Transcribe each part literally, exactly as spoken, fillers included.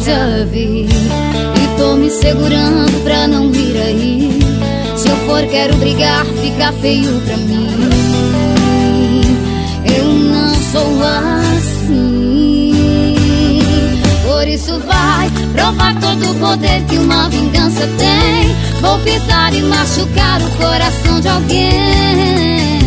já vi e tô me segurando pra não ir aí. Se eu for quero brigar, fica feio pra mim. Eu não sou assim. Por isso vai provar todo o poder que uma vingança tem. Vou pisar e machucar o coração de alguém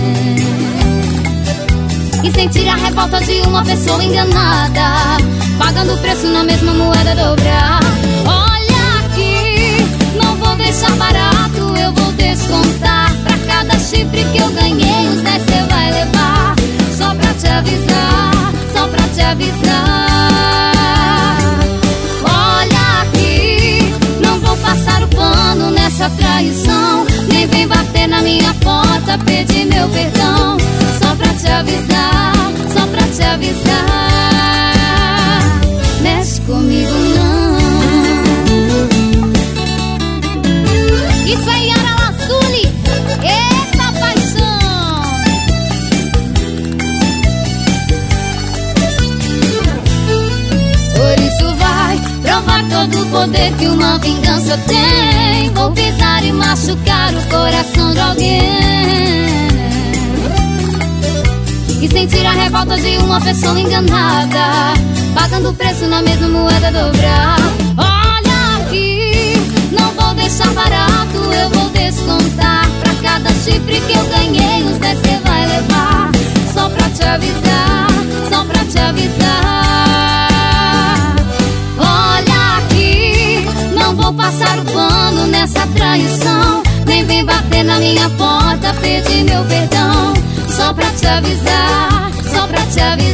e sentir a revolta de uma pessoa enganada, pagando o preço na mesma moeda dobrar. Olha aqui, não vou deixar barato, eu vou descontar. Pra cada chifre que eu ganhei, uns dez cê vai levar. Só pra te avisar, só pra te avisar. Olha aqui, não vou passar o pano nessa traição. Nem vem bater na minha porta, pedir meu perdão. Só pra te avisar, só pra te avisar. Mexe comigo não. Isso é Yara Lazzuli, eita paixão. Por isso vai provar todo o poder que uma vingança tem. Vou pisar e machucar o coração de alguém e sentir a revolta de uma pessoa enganada, pagando o preço na mesma moeda dobrar. Olha aqui, não vou deixar barato, eu vou descontar. Pra cada chifre que eu ganhei, uns dez cê vai levar. Só pra te avisar, só pra te avisar. Olha aqui, não vou passar o pano nessa traição. Nem vem bater na minha porta, pedir meu perdão. Só pra te avisar, só pra te avisar.